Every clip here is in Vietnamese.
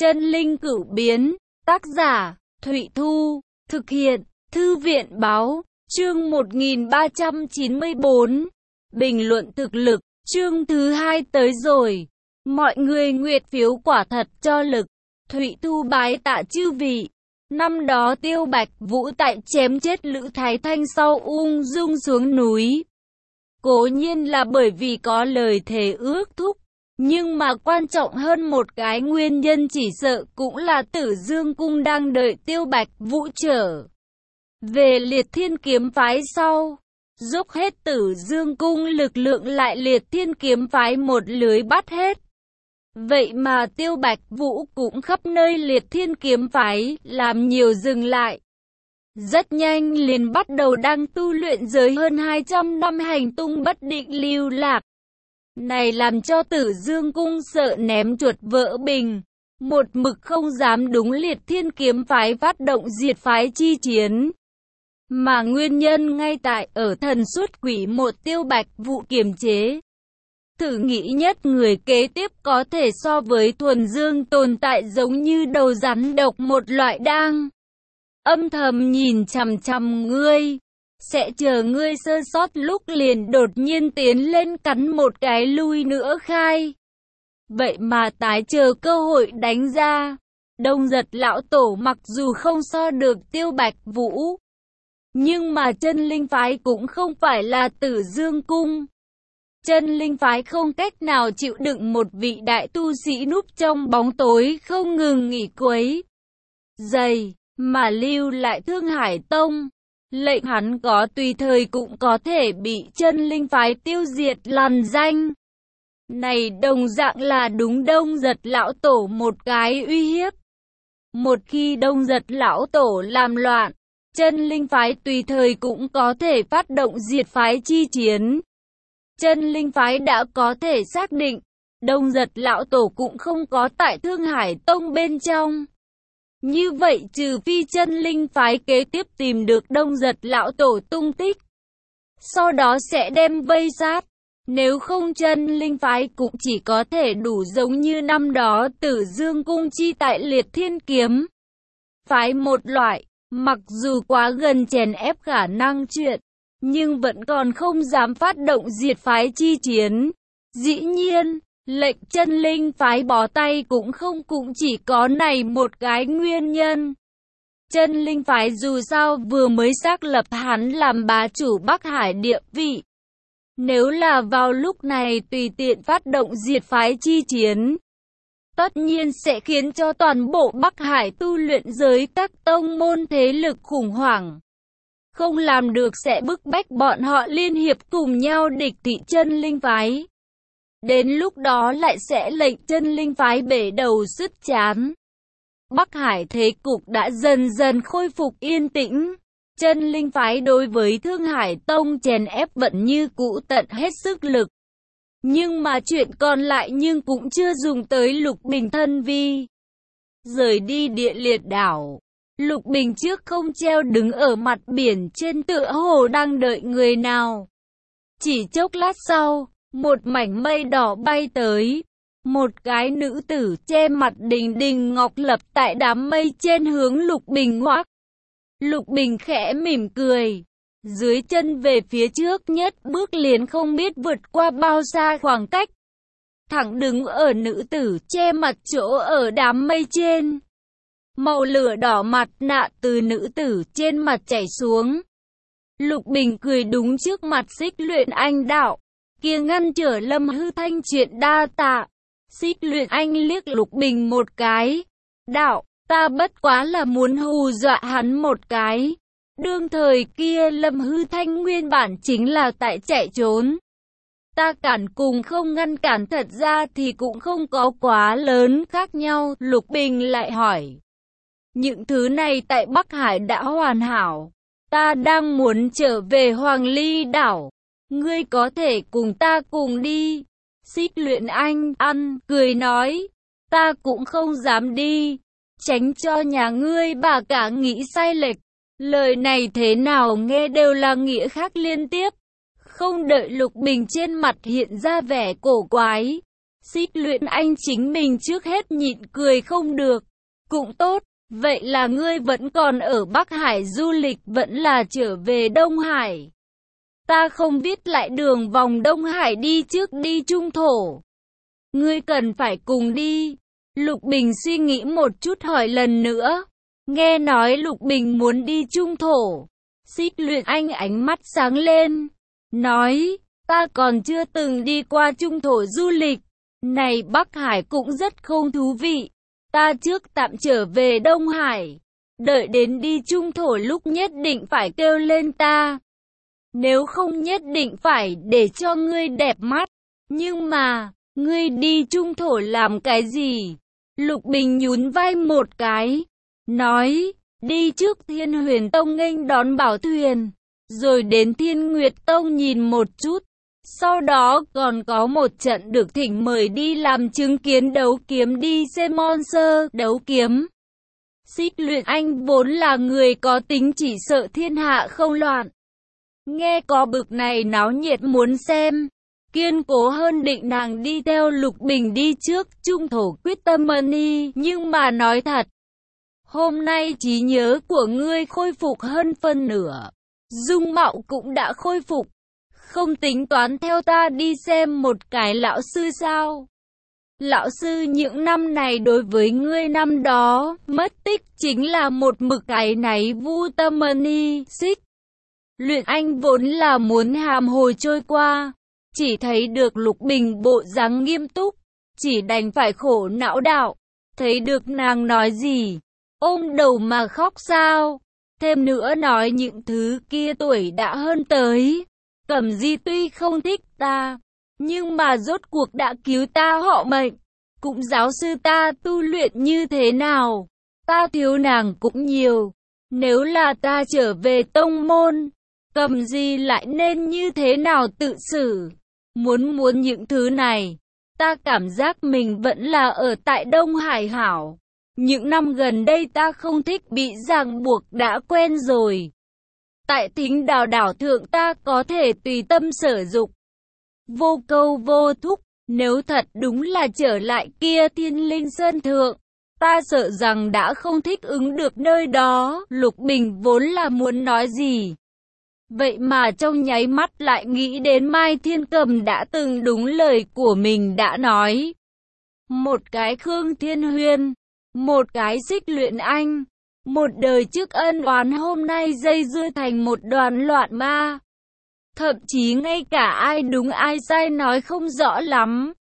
Chân linh cửu biến, tác giả, Thụy Thu, thực hiện, Thư viện báo, chương 1394. Bình luận thực lực, chương thứ 2 tới rồi. Mọi người nguyệt phiếu quả thật cho lực. Thụy Thu bái tạ chư vị. Năm đó Tiêu Bạch Vũ tại chém chết Lữ Thái Thanh sau ung dung xuống núi. Cố nhiên là bởi vì có lời thề ước thúc. Nhưng mà quan trọng hơn một cái nguyên nhân chỉ sợ cũng là Tử Dương Cung đang đợi Tiêu Bạch Vũ trở về Liệt Thiên Kiếm Phái sau. Dốc hết Tử Dương Cung lực lượng lại Liệt Thiên Kiếm Phái một lưới bắt hết. Vậy mà Tiêu Bạch Vũ cũng khắp nơi Liệt Thiên Kiếm Phái làm nhiều dừng lại. Rất nhanh liền bắt đầu đang tu luyện giới hơn 200 năm hành tung bất định lưu lạc. Này làm cho Tử Dương Cung sợ ném chuột vỡ bình, một mực không dám đúng Liệt Thiên Kiếm Phái phát động diệt phái chi chiến. Mà nguyên nhân ngay tại ở thần xuất quỷ một Tiêu Bạch Vũ kiềm chế. Thử nghĩ nhất người kế tiếp có thể so với thuần dương tồn tại giống như đầu rắn độc một loại đang âm thầm nhìn chằm chằm ngươi. Sẽ chờ ngươi sơ sót lúc liền đột nhiên tiến lên cắn một cái lui nữa khai. Vậy mà tái chờ cơ hội đánh ra. Đông Giật lão tổ mặc dù không so được Tiêu Bạch Vũ, nhưng mà chân linh phái cũng không phải là Tử Dương Cung. Chân linh phái không cách nào chịu đựng một vị đại tu sĩ núp trong bóng tối không ngừng nghỉ quấy dày, mà lưu lại Thương Hải Tông. Lệnh hắn có tùy thời cũng có thể bị chân linh phái tiêu diệt lằn danh. Này đồng dạng là đúng Đông Giật lão tổ một cái uy hiếp. Một khi Đông Giật lão tổ làm loạn, chân linh phái tùy thời cũng có thể phát động diệt phái chi chiến. Chân linh phái đã có thể xác định, Đông Giật lão tổ cũng không có tại Thương Hải Tông bên trong. Như vậy trừ phi chân linh phái kế tiếp tìm được Đông Giật lão tổ tung tích, sau đó sẽ đem vây sát. Nếu không chân linh phái cũng chỉ có thể đủ giống như năm đó Tử Dương Cung chi tại Liệt Thiên Kiếm Phái một loại, mặc dù quá gần chèn ép khả năng chuyện, nhưng vẫn còn không dám phát động diệt phái chi chiến. Dĩ nhiên, lệnh chân linh phái bó tay cũng chỉ có này một cái nguyên nhân. Chân linh phái dù sao vừa mới xác lập hắn làm bá chủ Bắc Hải địa vị. Nếu là vào lúc này tùy tiện phát động diệt phái chi chiến, tất nhiên sẽ khiến cho toàn bộ Bắc Hải tu luyện giới các tông môn thế lực khủng hoảng. Không làm được sẽ bức bách bọn họ liên hiệp cùng nhau địch thị chân linh phái. Đến lúc đó lại sẽ lệnh chân linh phái bể đầu sứt chán. Bắc Hải thế cục đã dần dần khôi phục yên tĩnh. Chân linh phái đối với Thương Hải Tông chèn ép vẫn như cũ tận hết sức lực. Nhưng mà chuyện còn lại nhưng cũng chưa dùng tới Lục Bình thân vi. Rời đi Địa Liệt đảo, Lục Bình trước không treo đứng ở mặt biển trên tựa hồ đang đợi người nào. Chỉ chốc lát sau, một mảnh mây đỏ bay tới. Một cái nữ tử che mặt đình đình ngọc lập tại đám mây trên hướng Lục Bình ngoắc. Lục Bình khẽ mỉm cười. Dưới chân về phía trước nhất bước liền không biết vượt qua bao xa khoảng cách. Thẳng đứng ở nữ tử che mặt chỗ ở đám mây trên. Màu lửa đỏ mặt nạ từ nữ tử trên mặt chảy xuống. Lục Bình cười đúng trước mặt Xích Luyện Anh đạo. Kia ngăn trở Lâm Hư Thanh chuyện đa tạ. Xích Luyện Anh liếc Lục Bình một cái. Đạo, ta bất quá là muốn hù dọa hắn một cái. Đương thời kia Lâm Hư Thanh nguyên bản chính là tại chạy trốn. Ta cản cùng không ngăn cản thật ra thì cũng không có quá lớn khác nhau. Lục Bình lại hỏi. Những thứ này tại Bắc Hải đã hoàn hảo. Ta đang muốn trở về Hoàng Ly đảo. Ngươi có thể cùng ta cùng đi. Xích Luyện Anh cười nói. Ta cũng không dám đi. Tránh cho nhà ngươi bà cả nghĩ sai lệch. Lời này thế nào nghe đều là nghĩa khác liên tiếp. Không đợi Lục Bình trên mặt hiện ra vẻ cổ quái. Xích Luyện Anh chính mình trước hết nhịn cười không được. Cũng tốt, vậy là ngươi vẫn còn ở Bắc Hải du lịch, vẫn là trở về Đông Hải. Ta không biết lại đường vòng Đông Hải đi trước đi Trung Thổ. Ngươi cần phải cùng đi. Lục Bình suy nghĩ một chút hỏi lần nữa. Nghe nói Lục Bình muốn đi Trung Thổ. Xích Luyện Anh ánh mắt sáng lên. Nói, ta còn chưa từng đi qua Trung Thổ du lịch. Này Bắc Hải cũng rất không thú vị. Ta trước tạm trở về Đông Hải. Đợi đến đi Trung Thổ lúc nhất định phải kêu lên ta. Nếu không nhất định phải để cho ngươi đẹp mắt. Nhưng mà, ngươi đi Trung Thổ làm cái gì? Lục Bình nhún vai một cái. Nói, đi trước Thiên Huyền Tông nghênh đón bảo thuyền. Rồi đến Thiên Nguyệt Tông nhìn một chút. Sau đó còn có một trận được thỉnh mời đi làm chứng kiến đấu kiếm, đi xem monster đấu kiếm. Xích Luyện Anh vốn là người có tính chỉ sợ thiên hạ không loạn. Nghe có bực này náo nhiệt muốn xem. Kiên cố hơn định nàng đi theo Lục Bình đi trước Trung Thổ quyết tâm đi. Nhưng mà nói thật, hôm nay trí nhớ của ngươi khôi phục hơn phân nửa. Dung mạo cũng đã khôi phục. Không tính toán theo ta đi xem một cái lão sư sao? Lão sư những năm này đối với ngươi năm đó, mất tích chính là một mực áy náy vu tâm đi. Xích Luyện Anh vốn là muốn hàm hồi trôi qua. Chỉ thấy được Lục Bình bộ dáng nghiêm túc. Chỉ đành phải khổ não đạo. Thấy được nàng nói gì? Ôm đầu mà khóc sao? Thêm nữa nói những thứ kia tuổi đã hơn tới. Cẩm Di tuy không thích ta, nhưng mà rốt cuộc đã cứu ta họ mệnh. Cũng giáo sư ta tu luyện như thế nào. Ta thiếu nàng cũng nhiều. Nếu là ta trở về tông môn, Cẩm Di lại nên như thế nào tự xử? Muốn những thứ này, ta cảm giác mình vẫn là ở tại Đông Hải hảo. Những năm gần đây ta không thích bị ràng buộc, đã quen rồi. Tại Thính Đào đảo thượng ta có thể tùy tâm sở dục. Vô câu vô thúc, nếu thật đúng là trở lại kia Thiên Linh Sơn thượng, ta sợ rằng đã không thích ứng được nơi đó. Lục Bình vốn là muốn nói gì. Vậy mà trong nháy mắt lại nghĩ đến Mai Thiên Cầm đã từng đúng lời của mình đã nói. Một cái Khương Thiên Huyên, một cái Xích Luyện Anh. Một đời trước ân oán hôm nay dây dưa thành một đoàn loạn ma. Thậm chí ngay cả ai đúng ai sai nói không rõ lắm.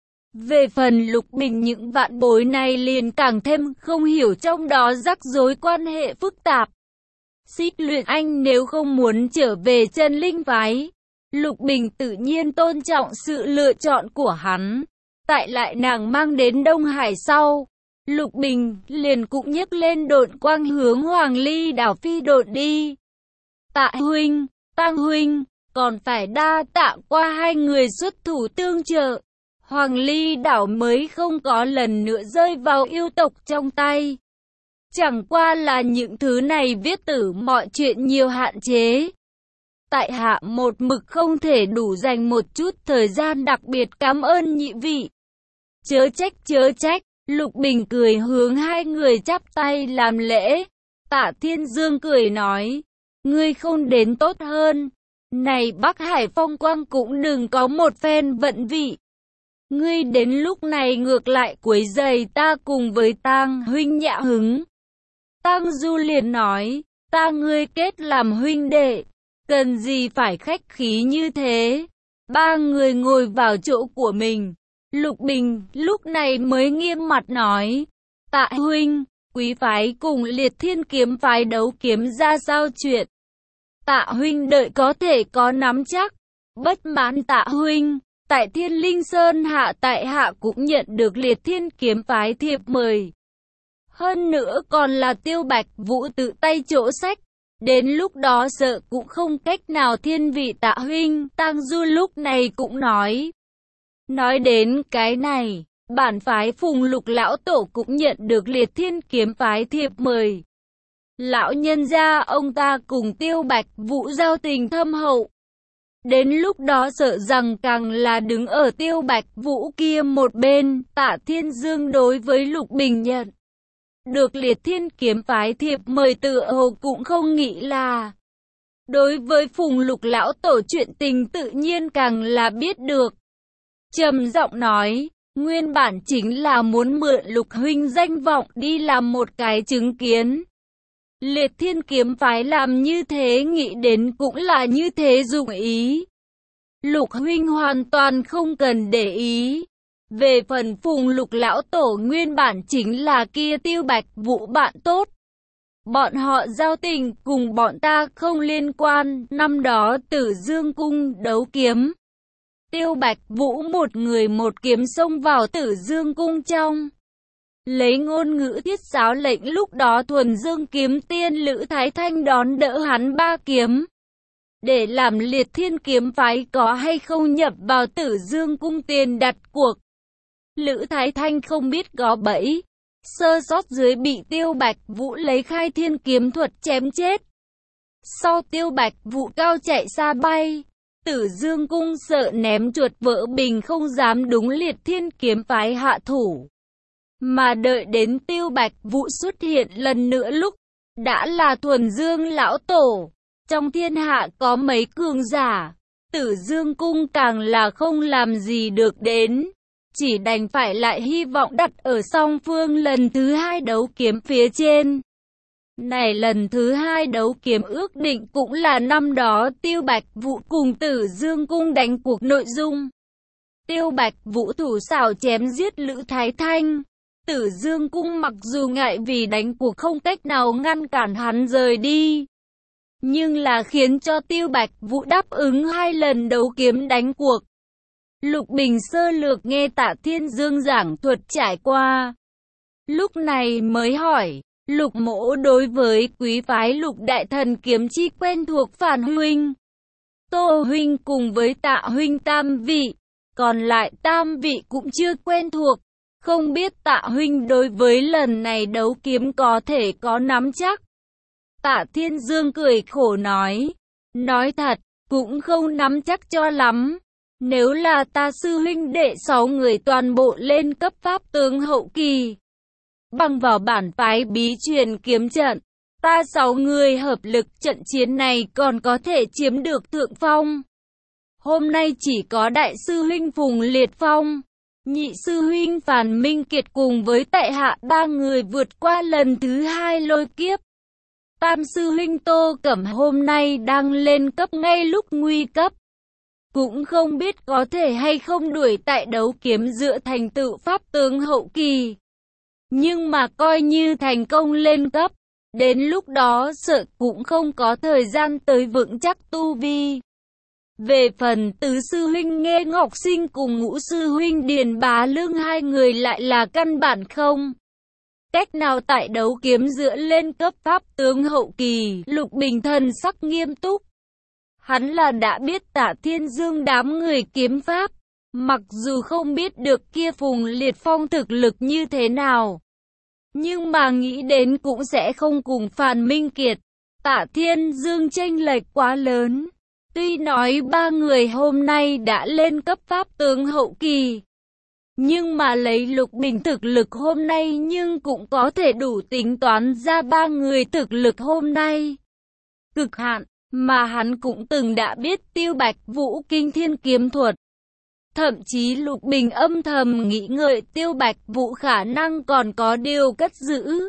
Về phần Lục Bình những vạn bối này liền càng thêm không hiểu trong đó rắc rối quan hệ phức tạp. Xích Luyện Anh nếu không muốn trở về chân linh phái, Lục Bình tự nhiên tôn trọng sự lựa chọn của hắn. Tại lại nàng mang đến Đông Hải sau, Lục Bình liền cũng nhấc lên độn quang hướng Hoàng Ly đảo phi độn đi. Tạ huynh, Tăng huynh, còn phải đa tạ qua hai người xuất thủ tương trợ. Hoàng Ly đảo mới không có lần nữa rơi vào yêu tộc trong tay. Chẳng qua là những thứ này viết tử mọi chuyện nhiều hạn chế. Tại hạ một mực không thể đủ dành một chút thời gian đặc biệt cảm ơn nhị vị. Chớ trách. Lục Bình cười hướng hai người chắp tay làm lễ. Tạ Thiên Dương cười nói, ngươi không đến tốt hơn. Này Bắc Hải phong quang cũng đừng có một phen vận vị. Ngươi đến lúc này ngược lại quấy rầy ta cùng với Tang huynh nhã hứng. Tang Du liền nói, ta ngươi kết làm huynh đệ, cần gì phải khách khí như thế. Ba người ngồi vào chỗ của mình. Lục Bình lúc này mới nghiêm mặt nói, Tạ huynh, quý phái cùng Liệt Thiên kiếm phái đấu kiếm ra sao chuyện? Tạ huynh đợi có thể có nắm chắc. Bất mãn Tạ huynh, tại Thiên Linh Sơn hạ tại hạ cũng nhận được Liệt Thiên kiếm phái thiệp mời. Hơn nữa còn là Tiêu Bạch Vũ tự tay chỗ sách. Đến lúc đó sợ cũng không cách nào thiên vị Tạ huynh. Tang Du lúc này cũng nói. Nói đến cái này, bản phái Phùng Lục lão tổ cũng nhận được Liệt Thiên kiếm phái thiệp mời. Lão nhân gia ông ta cùng Tiêu Bạch Vũ giao tình thâm hậu. Đến lúc đó sợ rằng càng là đứng ở Tiêu Bạch Vũ kia một bên. Tạ Thiên Dương đối với Lục Bình nhận được Liệt Thiên kiếm phái thiệp mời tựa hồ cũng không nghĩ là. Đối với Phùng Lục lão tổ chuyện tình tự nhiên càng là biết được. Trầm giọng nói, nguyên bản chính là muốn mượn Lục huynh danh vọng đi làm một cái chứng kiến. Liệt Thiên kiếm phái làm như thế nghĩ đến cũng là như thế dụng ý. Lục huynh hoàn toàn không cần để ý. Về phần Phùng Lục lão tổ nguyên bản chính là kia Tiêu Bạch Vũ bạn tốt. Bọn họ giao tình cùng bọn ta không liên quan. Năm đó Tử Dương cung đấu kiếm, Tiêu Bạch Vũ một người một kiếm xông vào Tử Dương cung trong. Lấy ngôn ngữ thiết giáo lệnh lúc đó thuần dương kiếm tiên Lữ Thái Thanh đón đỡ hắn 3 kiếm. Để làm Liệt Thiên kiếm phái có hay không nhập vào Tử Dương cung tiền đặt cuộc. Lữ Thái Thanh không biết có bẫy. Sơ sót dưới bị Tiêu Bạch Vũ lấy khai thiên kiếm thuật chém chết. Sau Tiêu Bạch Vũ cao chạy xa bay. Tử Dương cung sợ ném chuột vỡ bình không dám đúng Liệt Thiên kiếm phái hạ thủ. Mà đợi đến Tiêu Bạch Vũ xuất hiện lần nữa lúc đã là thuần dương lão tổ. Trong thiên hạ có mấy cường giả. Tử Dương cung càng là không làm gì được đến. Chỉ đành phải lại hy vọng đặt ở song phương lần thứ 2 đấu kiếm phía trên. Này lần thứ 2 đấu kiếm ước định cũng là năm đó Tiêu Bạch Vũ cùng Tử Dương cung đánh cuộc nội dung. Tiêu Bạch Vũ thủ xảo chém giết Lữ Thái Thanh. Tử Dương cung mặc dù ngại vì đánh cuộc không cách nào ngăn cản hắn rời đi. Nhưng là khiến cho Tiêu Bạch Vũ đáp ứng 2 lần đấu kiếm đánh cuộc. Lục Bình sơ lược nghe Tạ Thiên Dương giảng thuật trải qua. Lúc này mới hỏi, Lục mỗ đối với quý phái Lục đại thần kiếm chi quen thuộc Phản huynh, Tô huynh cùng với Tạ huynh tam vị, còn lại tam vị cũng chưa quen thuộc. Không biết Tạ huynh đối với lần này đấu kiếm có thể có nắm chắc. Tạ Thiên Dương cười khổ nói thật, cũng không nắm chắc cho lắm. Nếu là ta sư huynh đệ 6 người toàn bộ lên cấp pháp tướng hậu kỳ, bằng vào bản phái bí truyền kiếm trận, ta 6 người hợp lực trận chiến này còn có thể chiếm được thượng phong. Hôm nay chỉ có đại sư huynh Phùng Liệt Phong, nhị sư huynh Phàn Minh Kiệt cùng với tại hạ 3 người vượt qua lần thứ 2 lôi kiếp. Tam sư huynh Tô Cẩm hôm nay đang lên cấp ngay lúc nguy cấp. Cũng không biết có thể hay không đuổi tại đấu kiếm dựa thành tựu pháp tướng hậu kỳ. Nhưng mà coi như thành công lên cấp, đến lúc đó sợ cũng không có thời gian tới vững chắc tu vi. Về phần tứ sư huynh Nghê Ngọc Sinh cùng ngũ sư huynh Điền Bá Lương 2 người lại là căn bản không cách nào tại đấu kiếm dựa lên cấp pháp tướng hậu kỳ. Lục Bình thần sắc nghiêm túc. Hắn là đã biết Tạ Thiên Dương đám người kiếm pháp, mặc dù không biết được kia Phùng Liệt Phong thực lực như thế nào, nhưng mà nghĩ đến cũng sẽ không cùng Phàn Minh Kiệt, Tạ Thiên Dương chênh lệch quá lớn. Tuy nói 3 người hôm nay đã lên cấp pháp tướng hậu kỳ, nhưng mà lấy Lục Bình thực lực hôm nay nhưng cũng có thể đủ tính toán ra 3 người thực lực hôm nay cực hạn. Mà hắn cũng từng đã biết Tiêu Bạch Vũ kinh thiên kiếm thuật. Thậm chí Lục Bình âm thầm nghĩ ngợi Tiêu Bạch Vũ khả năng còn có điều cất giữ.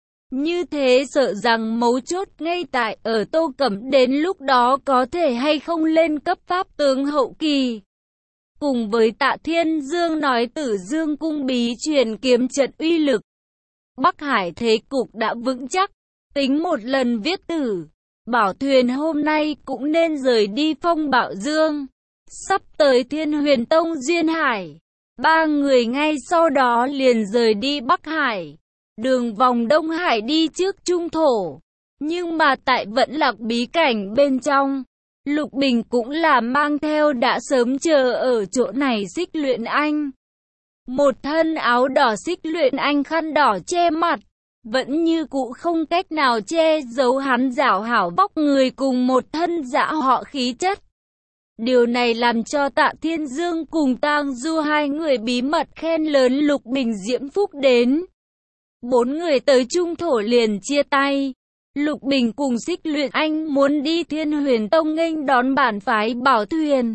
Như thế sợ rằng mấu chốt ngay tại ở Tô Cẩm đến lúc đó có thể hay không lên cấp pháp tướng hậu kỳ. Cùng với Tạ Thiên Dương nói Tử Dương cung bí truyền kiếm trận uy lực, Bắc Hải thế cục đã vững chắc, tính một lần viết tử. Bảo thuyền hôm nay cũng nên rời đi Phong Bảo Dương, sắp tới Thiên Huyền Tông Duyên Hải. 3 người ngay sau đó liền rời đi Bắc Hải, đường vòng Đông Hải đi trước Trung Thổ. Nhưng mà tại Vẫn Lạc bí cảnh bên trong, Lục Bình cũng là mang theo đã sớm chờ ở chỗ này Xích Luyện Anh. Một thân áo đỏ Xích Luyện Anh khăn đỏ che mặt, vẫn như cũ không cách nào che giấu hắn rảo hảo vóc người cùng một thân dạ họ khí chất. Điều này làm cho Tạ Thiên Dương cùng Tang Du hai người bí mật khen lớn Lục Bình Diễm Phúc đến. 4 người tới Trung Thổ liền chia tay. Lục Bình cùng Xích Luyện Anh muốn đi Thiên Huyền Tông nghênh đón bản phái Bảo Thuyền.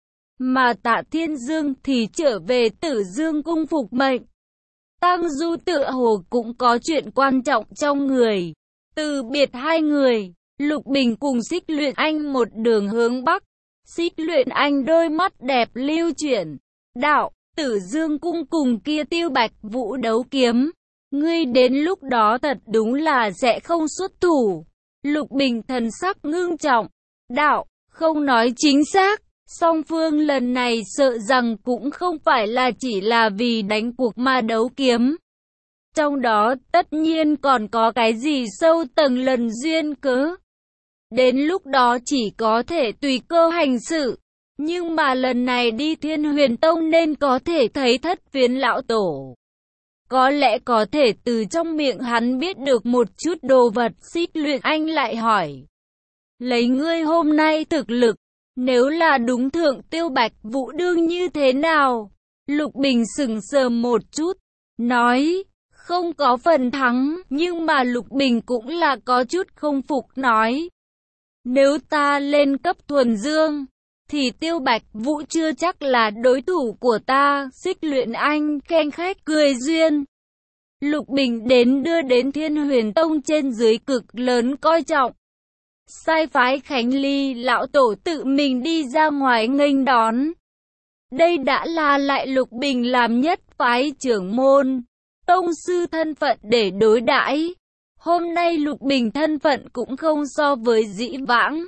Mà Tạ Thiên Dương thì trở về Tử Dương cung phục mệnh. Tang Du tựa hồ cũng có chuyện quan trọng trong người. Từ biệt hai người, Lục Bình cùng Xích Luyện Anh một đường hướng Bắc. Xích Luyện Anh đôi mắt đẹp lưu chuyển. Đạo, Tử Dương cung cùng kia Tiêu Bạch Vũ đấu kiếm. Ngươi đến lúc đó thật đúng là sẽ không xuất thủ. Lục Bình thần sắc ngưng trọng. Đạo, không nói chính xác. Song phương lần này sợ rằng cũng không phải là chỉ là vì đánh cuộc mà đấu kiếm. Trong đó tất nhiên còn có cái gì sâu tầng lần duyên cớ. Đến lúc đó chỉ có thể tùy cơ hành sự. Nhưng mà lần này đi Thiên Huyền Tông nên có thể thấy Thất Phiến lão tổ. Có lẽ có thể từ trong miệng hắn biết được một chút đồ vật. Xích Luyện Anh lại hỏi. Lấy ngươi hôm nay thực lực, nếu là đúng Thượng Tiêu Bạch Vũ đương như thế nào? Lục Bình sững sờ một chút, nói, không có phần thắng, nhưng mà Lục Bình cũng là có chút không phục nói. Nếu ta lên cấp thuần dương, thì Tiêu Bạch Vũ chưa chắc là đối thủ của ta. Xích Luyện Anh khen khách cười duyên. Lục Bình đến đưa đến Thiên Huyền Tông trên dưới cực lớn coi trọng. Sai phái Khánh Ly lão tổ tự mình đi ra ngoài nghênh đón. Đây đã là lại Lục Bình làm nhất phái trưởng môn, tông sư thân phận để đối đãi. Hôm nay Lục Bình thân phận cũng không so với dĩ vãng.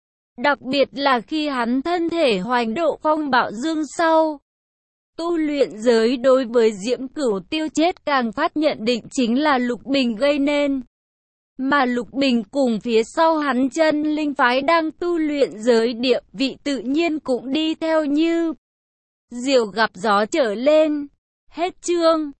Đặc biệt là khi hắn thân thể hoành độ phong bạo dương sau. Tu luyện giới đối với Diễm Cửu Tiêu chết càng phát nhận định chính là Lục Bình gây nên. Mà Lục Bình cùng phía sau hắn chân linh phái đang tu luyện giới địa vị tự nhiên cũng đi theo như diều gặp gió trở lên. Hết chương.